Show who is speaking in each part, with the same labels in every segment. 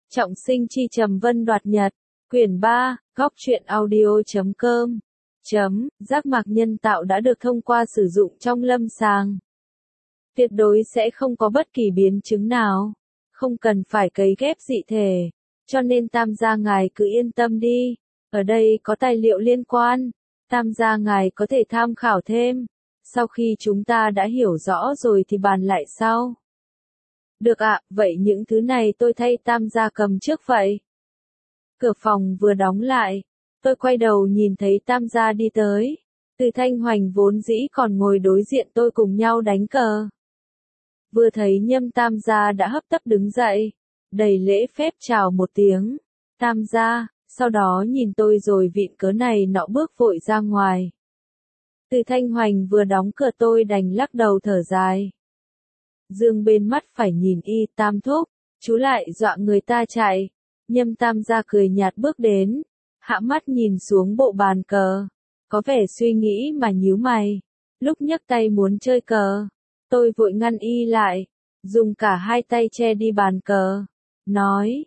Speaker 1: Trọng sinh chi trầm vân đoạt nhật, quyển 3, góc truyện audio.com. Giác mạc nhân tạo đã được thông qua sử dụng trong lâm sàng. Tuyệt đối sẽ không có bất kỳ biến chứng nào, không cần phải cấy ghép dị thể, cho nên Tam gia ngài cứ yên tâm đi, ở đây có tài liệu liên quan, Tam gia ngài có thể tham khảo thêm, sau khi chúng ta đã hiểu rõ rồi thì bàn lại sau. Được ạ, vậy những thứ này tôi thay Tam gia cầm trước vậy. Cửa phòng vừa đóng lại, tôi quay đầu nhìn thấy Tam gia đi tới. Từ Thanh Hoành vốn dĩ còn ngồi đối diện tôi cùng nhau đánh cờ. Vừa thấy Nhâm Tam gia đã hấp tấp đứng dậy, đầy lễ phép chào một tiếng. Tam gia, sau đó nhìn tôi rồi vịn cớ này nọ bước vội ra ngoài. Từ Thanh Hoành vừa đóng cửa tôi đành lắc đầu thở dài. Dương bên mắt phải nhìn y Tam thúc, chú lại dọa người ta chạy. Nhâm Tam gia cười nhạt bước đến, hạ mắt nhìn xuống bộ bàn cờ, có vẻ suy nghĩ mà nhíu mày. Lúc nhấc tay muốn chơi cờ, tôi vội ngăn y lại, dùng cả hai tay che đi bàn cờ, nói,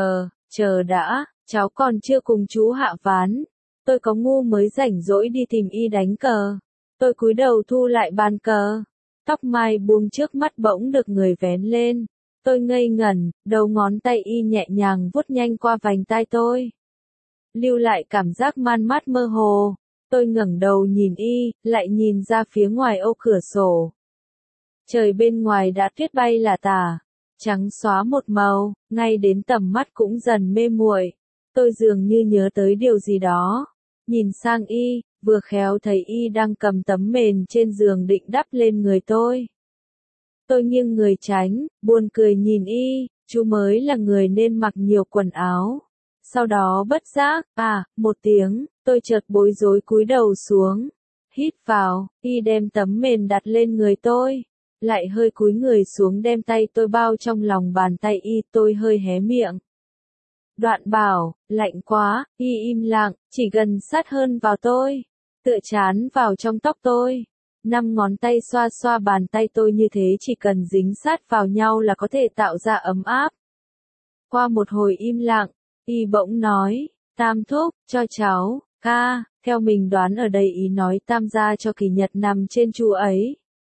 Speaker 1: chờ đã, cháu còn chưa cùng chú hạ ván, tôi có ngu mới rảnh rỗi đi tìm y đánh cờ. Tôi cúi đầu thu lại bàn cờ, tóc mai buông trước mắt bỗng được người vén lên. Tôi ngây ngẩn, đầu ngón tay y nhẹ nhàng vuốt nhanh qua vành tai tôi. Lưu lại cảm giác man mát mơ hồ. Tôi ngẩng đầu nhìn y, lại nhìn ra phía ngoài ô cửa sổ. Trời bên ngoài đã tuyết bay là tả, trắng xóa một màu, ngay đến tầm mắt cũng dần mê muội. Tôi dường như nhớ tới điều gì đó. Nhìn sang y, vừa khéo thấy y đang cầm tấm mền trên giường định đắp lên người tôi. Tôi nghiêng người tránh, buồn cười nhìn y, chú mới là người nên mặc nhiều quần áo. Sau đó bất giác, một tiếng, tôi chợt bối rối cúi đầu xuống. Hít vào, y đem tấm mền đặt lên người tôi. Lại hơi cúi người xuống đem tay tôi bao trong lòng bàn tay y, tôi hơi hé miệng. Đoạn bảo, lạnh quá, y im lặng, chỉ gần sát hơn vào tôi. Tựa chán vào trong tóc tôi. 5 ngón tay xoa xoa bàn tay tôi như thế chỉ cần dính sát vào nhau là có thể tạo ra ấm áp. Qua một hồi im lặng, y bỗng nói, Tam thúc, cho cháu, ca, theo mình đoán ở đây ý nói Tam gia cho Kỳ Nhật nằm trên chu ấy.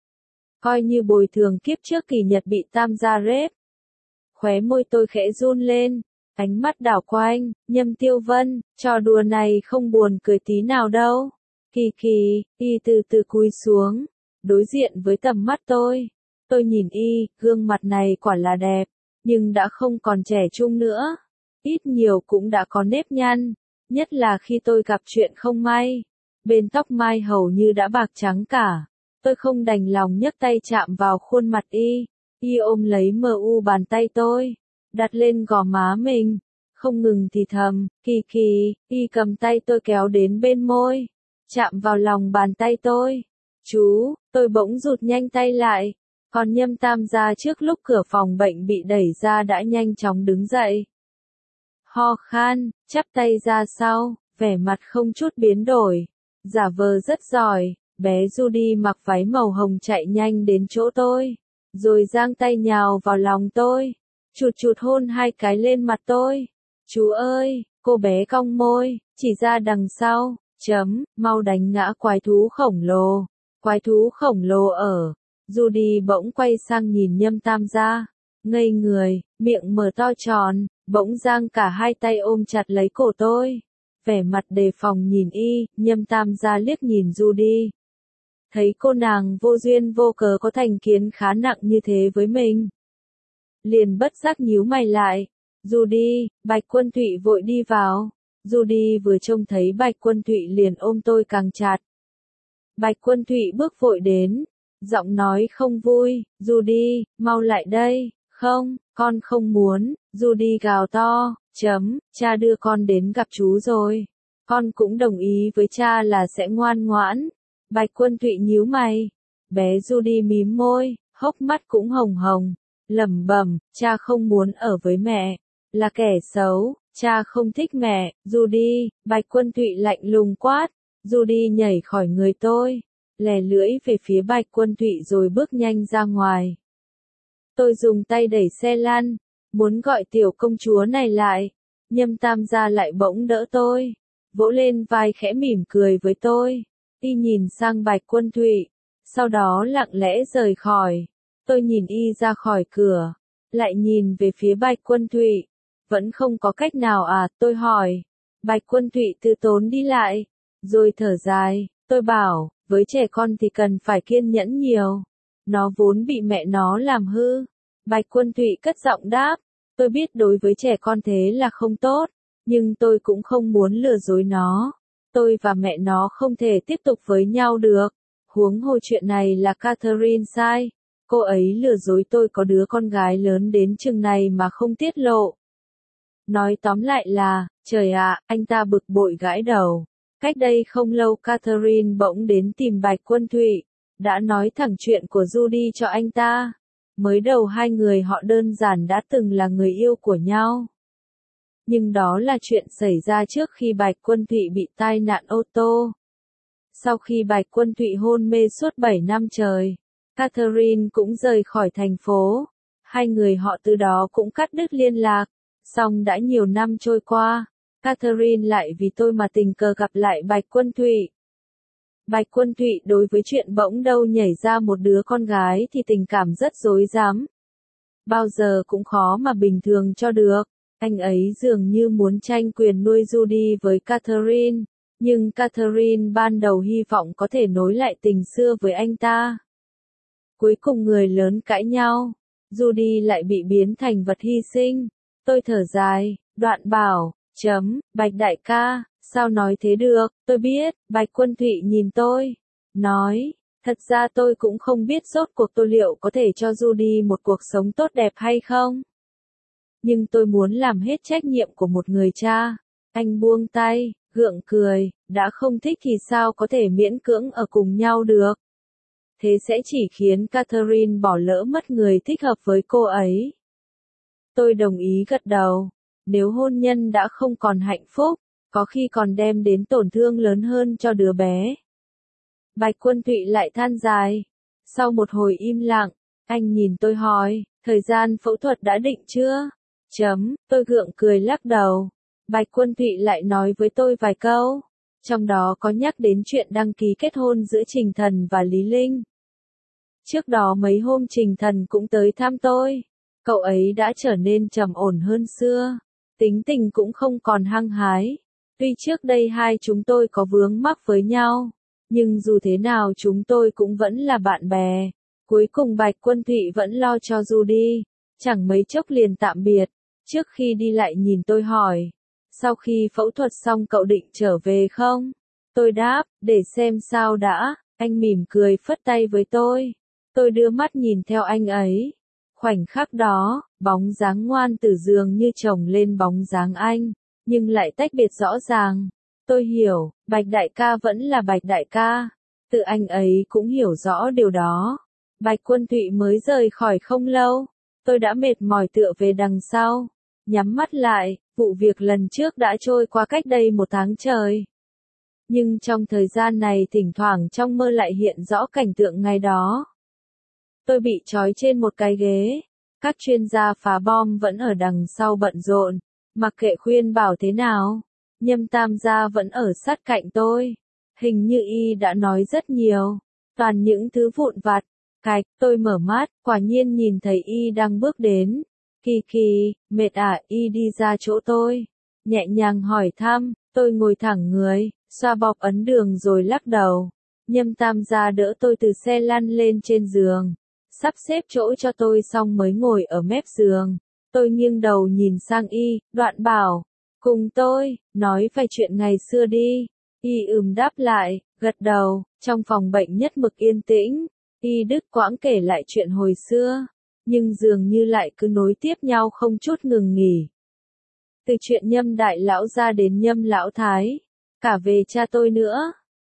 Speaker 1: Coi như bồi thường kiếp trước Kỳ Nhật bị Tam gia rếp. Khóe môi tôi khẽ run lên, ánh mắt đảo quanh, Nhâm Tiêu Vân, trò đùa này không buồn cười tí nào đâu. Kỳ, y từ từ cúi xuống, đối diện với tầm mắt tôi. Tôi nhìn y, gương mặt này quả là đẹp, nhưng đã không còn trẻ trung nữa. Ít nhiều cũng đã có nếp nhăn, nhất là khi tôi gặp chuyện không may. Bên tóc mai hầu như đã bạc trắng cả. Tôi không đành lòng nhấc tay chạm vào khuôn mặt y. Y ôm lấy mờ u bàn tay tôi, đặt lên gò má mình, không ngừng thì thầm, Kỳ, y cầm tay tôi kéo đến bên môi. Chạm vào lòng bàn tay tôi. Chú, tôi bỗng rụt nhanh tay lại. Còn Nhâm Tam gia trước lúc cửa phòng bệnh bị đẩy ra đã nhanh chóng đứng dậy. Ho khan, chắp tay ra sau, vẻ mặt không chút biến đổi. Giả vờ rất giỏi, bé Judy mặc váy màu hồng chạy nhanh đến chỗ tôi. Rồi giang tay nhào vào lòng tôi. Chụt hôn 2 cái lên mặt tôi. Chú ơi, cô bé cong môi, chỉ ra đằng sau. Mau đánh ngã quái thú khổng lồ. Quái thú khổng lồ ở. Judy bỗng quay sang nhìn Nhâm Tam gia. Ngây người, miệng mở to tròn, bỗng giang cả 2 tay ôm chặt lấy cổ tôi. Vẻ mặt đề phòng nhìn y, Nhâm Tam gia liếc nhìn Judy. Thấy cô nàng vô duyên vô cớ có thành kiến khá nặng như thế với mình. Liền bất giác nhíu mày lại. Judy, Bạch Quân Thụy vội đi vào. Judy vừa trông thấy Bạch Quân Thụy liền ôm tôi càng chặt. Bạch Quân Thụy bước vội đến, giọng nói không vui, Judy, mau lại đây, không, con không muốn, Judy gào to, cha đưa con đến gặp chú rồi, con cũng đồng ý với cha là sẽ ngoan ngoãn. Bạch Quân Thụy nhíu mày, bé Judy mím môi, hốc mắt cũng hồng hồng, lẩm bẩm, cha không muốn ở với mẹ, là kẻ xấu. Cha không thích mẹ, Judy, Bạch Quân Thụy lạnh lùng quát. Judy nhảy khỏi người tôi, lè lưỡi về phía Bạch Quân Thụy rồi bước nhanh ra ngoài. Tôi dùng tay đẩy xe lăn, muốn gọi tiểu công chúa này lại. Nhâm Tam gia lại bỗng đỡ tôi, vỗ lên vai khẽ mỉm cười với tôi. Y nhìn sang Bạch Quân Thụy, sau đó lặng lẽ rời khỏi. Tôi nhìn y ra khỏi cửa, lại nhìn về phía Bạch Quân Thụy. Vẫn không có cách nào à, tôi hỏi. Bạch Quân Thụy từ tốn đi lại, rồi thở dài. Tôi bảo, với trẻ con thì cần phải kiên nhẫn nhiều. Nó vốn bị mẹ nó làm hư. Bạch Quân Thụy cất giọng đáp. Tôi biết đối với trẻ con thế là không tốt, nhưng tôi cũng không muốn lừa dối nó. Tôi và mẹ nó không thể tiếp tục với nhau được. Huống hồ chuyện này là Catherine sai. Cô ấy lừa dối tôi có đứa con gái lớn đến chừng này mà không tiết lộ. Nói tóm lại là, trời ạ, anh ta bực bội gãi đầu. Cách đây không lâu Catherine bỗng đến tìm Bạch Quân Thụy, đã nói thẳng chuyện của Judy cho anh ta. Mới đầu hai người họ đơn giản đã từng là người yêu của nhau. Nhưng đó là chuyện xảy ra trước khi Bạch Quân Thụy bị tai nạn ô tô. Sau khi Bạch Quân Thụy hôn mê suốt 7 năm trời, Catherine cũng rời khỏi thành phố. Hai người họ từ đó cũng cắt đứt liên lạc. Song đã nhiều năm trôi qua, Catherine lại vì tôi mà tình cờ gặp lại Bạch Quân Thụy. Bạch Quân Thụy đối với chuyện bỗng đâu nhảy ra một đứa con gái thì tình cảm rất rối rắm. Bao giờ cũng khó mà bình thường cho được. Anh ấy dường như muốn tranh quyền nuôi Judy với Catherine, nhưng Catherine ban đầu hy vọng có thể nối lại tình xưa với anh ta. Cuối cùng người lớn cãi nhau, Judy lại bị biến thành vật hy sinh. Tôi thở dài, đoạn bảo, Bạch đại ca, sao nói thế được, tôi biết. Bạch Quân Thụy nhìn tôi, nói, thật ra tôi cũng không biết rốt cuộc tôi liệu có thể cho Judy một cuộc sống tốt đẹp hay không. Nhưng tôi muốn làm hết trách nhiệm của một người cha. Anh buông tay, gượng cười, đã không thích thì sao có thể miễn cưỡng ở cùng nhau được. Thế sẽ chỉ khiến Catherine bỏ lỡ mất người thích hợp với cô ấy. Tôi đồng ý gật đầu. Nếu hôn nhân đã không còn hạnh phúc, có khi còn đem đến tổn thương lớn hơn cho đứa bé. Bạch Quân Thụy lại than dài. Sau một hồi im lặng, anh nhìn tôi hỏi, thời gian phẫu thuật đã định chưa? Tôi gượng cười lắc đầu. Bạch Quân Thụy lại nói với tôi vài câu. Trong đó có nhắc đến chuyện đăng ký kết hôn giữa Trình Thần và Lý Linh. Trước đó mấy hôm Trình Thần cũng tới thăm tôi. Cậu ấy đã trở nên trầm ổn hơn xưa. Tính tình cũng không còn hăng hái. Tuy trước đây hai chúng tôi có vướng mắc với nhau, nhưng dù thế nào chúng tôi cũng vẫn là bạn bè. Cuối cùng Bạch Quân Thụy vẫn lo cho Judy. Chẳng mấy chốc liền tạm biệt. Trước khi đi lại nhìn tôi hỏi, sau khi phẫu thuật xong cậu định trở về không? Tôi đáp, để xem sao đã. Anh mỉm cười phất tay với tôi. Tôi đưa mắt nhìn theo anh ấy. Khoảnh khắc đó, bóng dáng ngoan từ giường như chồng lên bóng dáng anh, nhưng lại tách biệt rõ ràng. Tôi hiểu, Bạch đại ca vẫn là Bạch đại ca. Tự anh ấy cũng hiểu rõ điều đó. Bạch Quân Thụy mới rời khỏi không lâu. Tôi đã mệt mỏi tựa về đằng sau. Nhắm mắt lại, vụ việc lần trước đã trôi qua cách đây 1 tháng trời. Nhưng trong thời gian này thỉnh thoảng trong mơ lại hiện rõ cảnh tượng ngày đó. Tôi bị trói trên một cái ghế. Các chuyên gia phá bom vẫn ở đằng sau bận rộn. Mặc kệ khuyên bảo thế nào, Nhâm Tam gia vẫn ở sát cạnh tôi. Hình như y đã nói rất nhiều. Toàn những thứ vụn vặt. Cạch, tôi mở mắt, quả nhiên nhìn thấy y đang bước đến. Kỳ, mệt à? Y đi ra chỗ tôi. Nhẹ nhàng hỏi thăm, tôi ngồi thẳng người, xoa bóp ấn đường rồi lắc đầu. Nhâm Tam gia đỡ tôi từ xe lăn lên trên giường. Sắp xếp chỗ cho tôi xong mới ngồi ở mép giường. Tôi nghiêng đầu nhìn sang y, đoạn bảo, cùng tôi, nói vài chuyện ngày xưa đi. Y đáp lại, gật đầu. Trong phòng bệnh nhất mực yên tĩnh, y đứt quãng kể lại chuyện hồi xưa, nhưng dường như lại cứ nối tiếp nhau không chút ngừng nghỉ. Từ chuyện Nhâm đại lão ra đến Nhâm lão thái, cả về cha tôi nữa.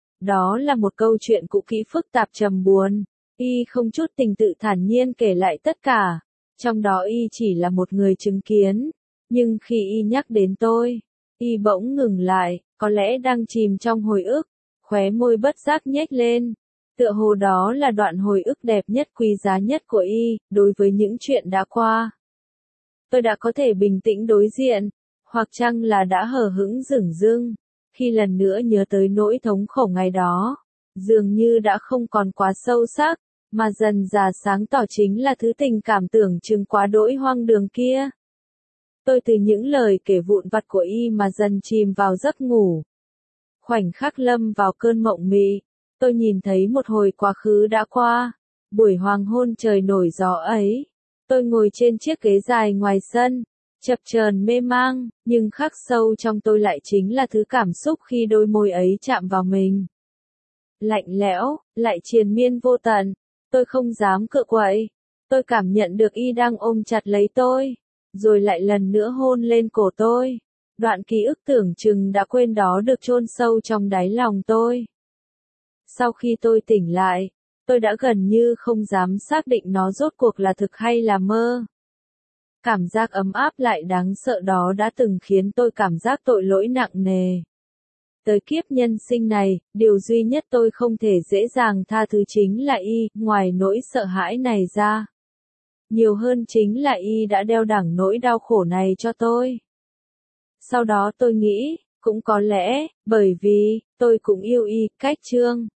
Speaker 1: Đó là một câu chuyện cũ kỹ phức tạp trầm buồn. Y không chút tình tự thản nhiên kể lại tất cả. Trong đó y chỉ là một người chứng kiến. Nhưng khi y nhắc đến tôi, y bỗng ngừng lại, có lẽ đang chìm trong hồi ức. Khóe môi bất giác nhếch lên. Tựa hồ đó là đoạn hồi ức đẹp nhất quý giá nhất của y, đối với những chuyện đã qua. tôi đã có thể bình tĩnh đối diện, hoặc chăng là đã hờ hững dửng dưng, khi lần nữa nhớ tới nỗi thống khổ ngày đó, dường như đã không còn quá sâu sắc, mà dần dà sáng tỏ chính là thứ tình cảm tưởng chừng quá đỗi hoang đường kia. Tôi từ những lời kể vụn vặt của y mà dần chìm vào giấc ngủ. Khoảnh khắc lâm vào cơn mộng mị, tôi nhìn thấy một hồi quá khứ đã qua, buổi hoàng hôn trời nổi gió ấy. Tôi ngồi trên chiếc ghế dài ngoài sân, chập chờn mê mang, nhưng khắc sâu trong tôi lại chính là thứ cảm xúc khi đôi môi ấy chạm vào mình. Lạnh lẽo, lại triền miên vô tận, tôi không dám cựa quậy. Tôi cảm nhận được y đang ôm chặt lấy tôi, rồi lại lần nữa hôn lên cổ tôi. Đoạn ký ức tưởng chừng đã quên đó được chôn sâu trong đáy lòng tôi. Sau khi tôi tỉnh lại, tôi đã gần như không dám xác định nó rốt cuộc là thực hay là mơ. Cảm giác ấm áp lại đáng sợ đó đã từng khiến tôi cảm giác tội lỗi nặng nề. Tới kiếp nhân sinh này, điều duy nhất tôi không thể dễ dàng tha thứ chính là y, ngoài nỗi sợ hãi này ra. Nhiều hơn chính là y đã đeo đẳng nỗi đau khổ này cho tôi. Sau đó tôi nghĩ, cũng có lẽ, bởi vì, tôi cũng yêu y, cách Trương.